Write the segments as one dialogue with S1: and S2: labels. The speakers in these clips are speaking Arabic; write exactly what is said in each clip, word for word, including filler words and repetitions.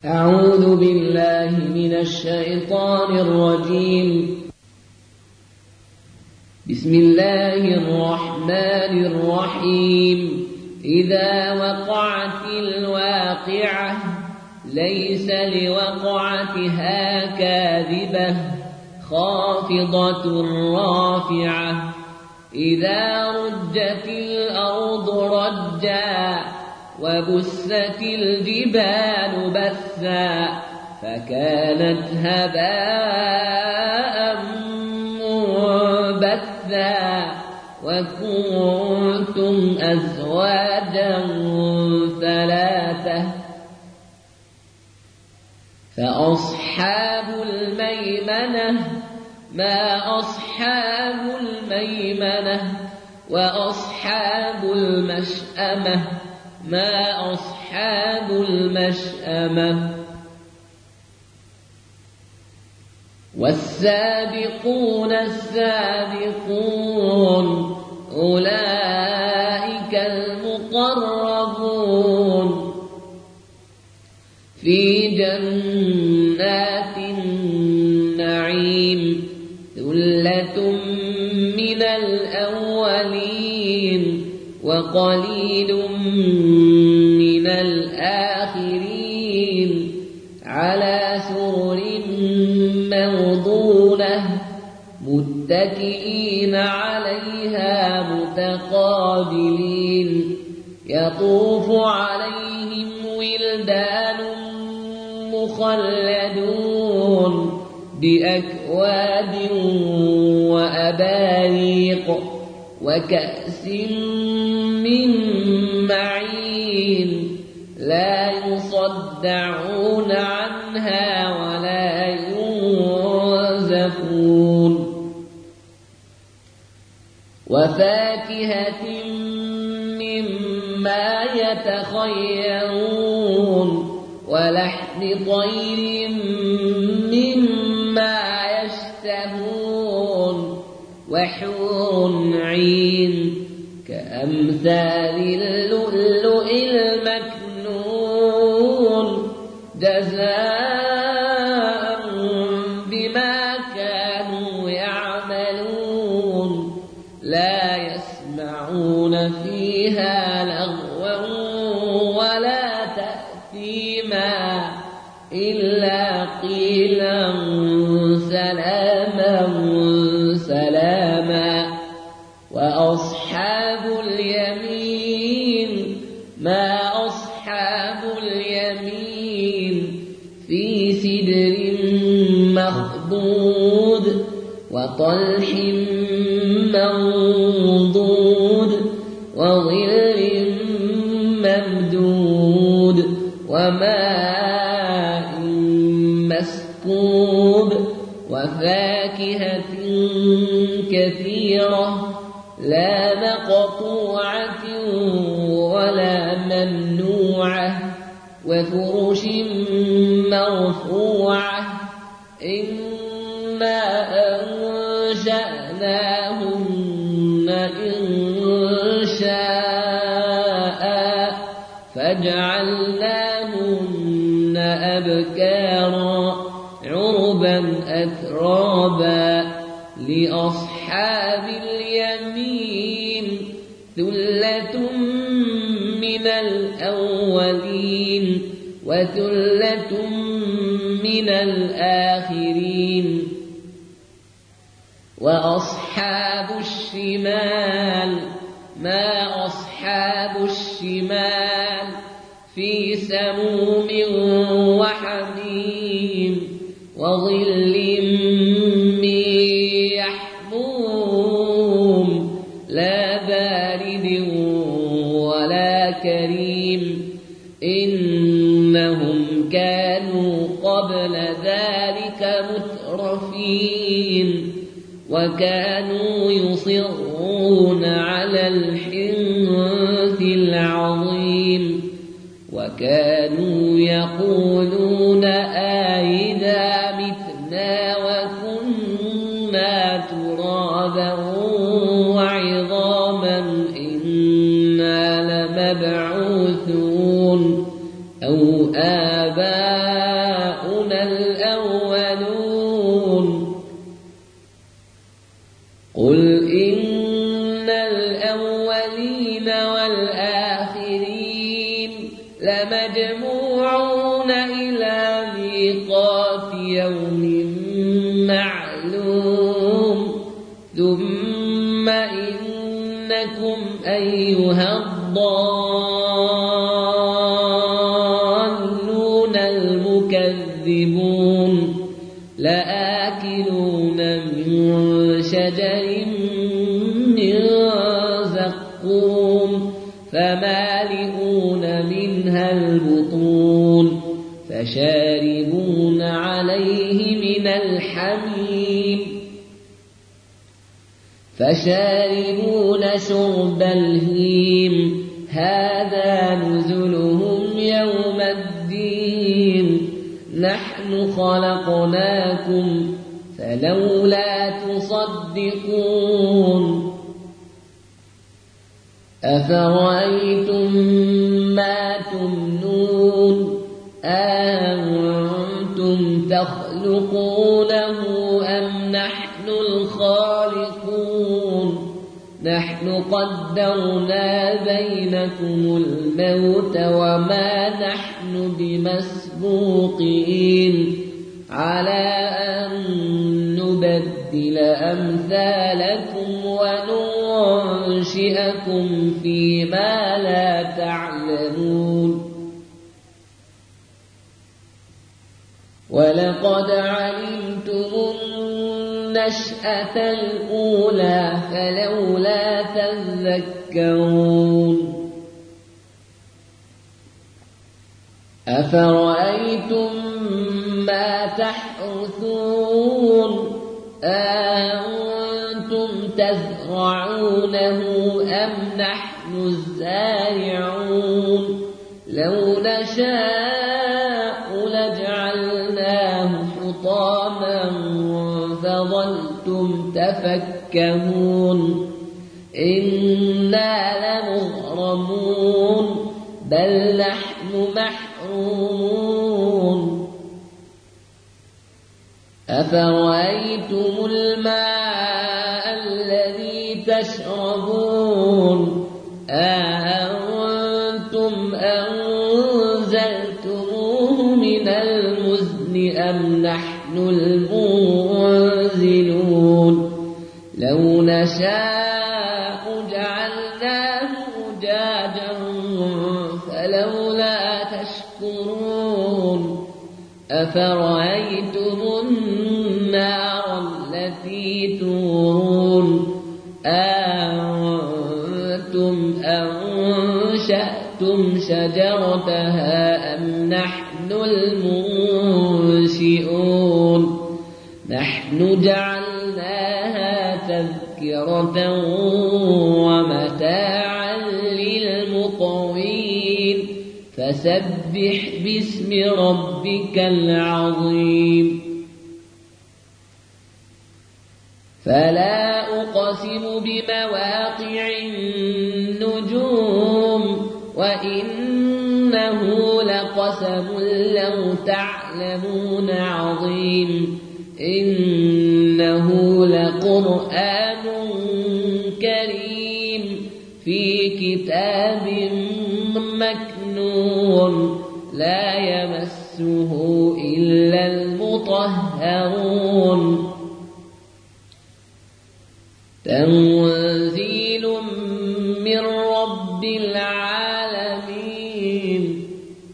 S1: أعوذ بالله من الشيطان الرجيم. بسم الله الرحمن الرحيم. إذا وقعت الواقعة ليس لوقعتها كاذبة خافضة رافعة إذا رجت الأرض رجا وبست الجبال بثا فكانت هباء منبثا وكنتم أزواجا ثلاثة فأصحاب الميمنة ما أصحاب الميمنة وأصحاب المشأمة ما أصحاب المشأمة والسابقون السابقون أولئك المقربون في جنات النعيم ثلة من الأولين وقليل من الآخرين على سرر موضونة متكئين عليها متقابلين يطوف عليهم ولدان مخلدون بأكواب وأباريق وكأس من معين لا يصدعون عنها ولا ينزفون وفاكهة مما يتخيرون ولحم طير مما يشتهون وحور عين كأمثال اللؤلؤ المكنون جزاء بما كانوا يعملون لا يسمعون فيها لغوا ولا تأثيما إلا قيلا سلاما سلاما وأصحاب اليمين ما أصحاب اليمين في سدر مخضود وطلح منضود وظل ممدود وماء مسكوب وفاكهة كثيرة لا مقطوعة ولا ممنوعة وفرش مرفوعة إنا أنشأناهن إنشاء فجعلناهن أبكارا عربا أترابا لأصحاب اليمين ثلة من الأولين وثلة من الآخرين وأصحاب الشمال ما أصحاب الشمال في سموم وحميم وظل من يحموم لا بارد ولا كريم إنهم كانوا قبل ذلك مترفين وكانوا يصرون على الحنث العظيم وكانوا يقولون أئذا متنا وكنا ترابا وعظاما إنا لمبعوثون أو آباؤنا الأولون قل إن الأولين والآخرين لمجموعون إلى ميقات يوم معلوم ثم إنكم أيها الضالون المكذبون لآكلون من شجر من زقوم فمالئون منها البطون فشاربون عليه من الحميم فشاربون شرب الهيم هذا نزلهم يوم الدين نحن خلقناكم فلولا تصدقون أفرأيتم ما تمنون أأنتم تخلقونه أم نحن الخالقون نحن قدرنا بينكم الموت وما نحن بمسبوقين على أن نبدل أمثالكم وننشئكم فيما لا تعلمون ولقد علمتم النشأة الأولى فلولا تذكرون أفرأيتم ما تحرثون أأنتم تزرعونه أم نحن الزارعون لو نشاء لجعلناه حطاما فظلتم تفكهون إنا لمغرمون بل نحن محرومون أفرأيتم الماء الذي تشربون أأنتم أنزلتموه من المزن أم نحن المنزلون لو نشاء جعلناه أجاجا فلولا تشكرون أفرأيتم النار التي تورون أأنتم أنشأتم شجرتها أم نحن المنشئون نحن جعلناها تذكرة ومتاعا للمقوين فسبح باسم ربك العظيم فلا أقسم بمواقع النجوم وإنه لقسم لو تعلمون عظيم إنه لقرآن كريم في كتاب مكنون لا يمسه إلا المطهرون تنزيل من رب العالمين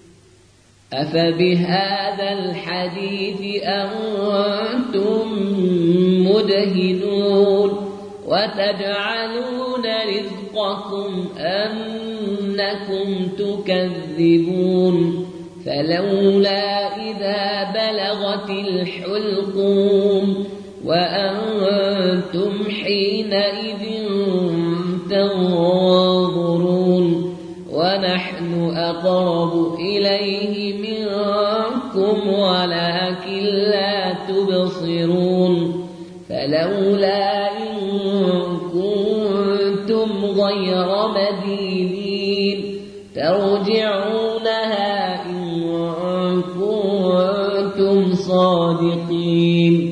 S1: أفبهذا الحديث أنتم مدهنون وتجعلون رزقكم أنكم تكذبون فلولا إذا بلغت الحلقوم وأنتم حينئذ تنظرون ونحن أقرب إليه منكم ولكن لا تبصرون فلولا إن كنتم غير مدينين ترجعونها إن كنتم صادقين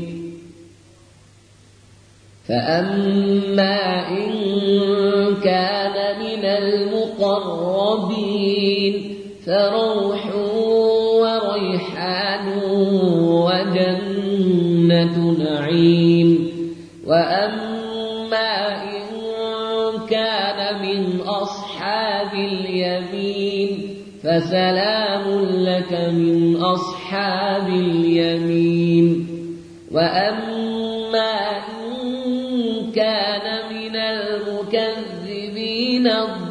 S1: فأما إن كان من المقربين فروح وريحان وجنة نعيم وأما إن كان من أصحاب اليمين فسلام لك من أصحاب اليمين وأما إن كان من المكذبين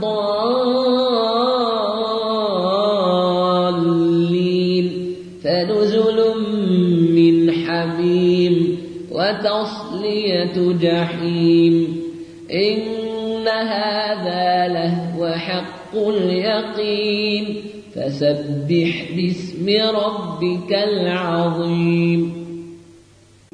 S1: الضالين فنزل من حميم وتصلية جحيم إن هذا لهو حق اليقين فسبح باسم ربك العظيم.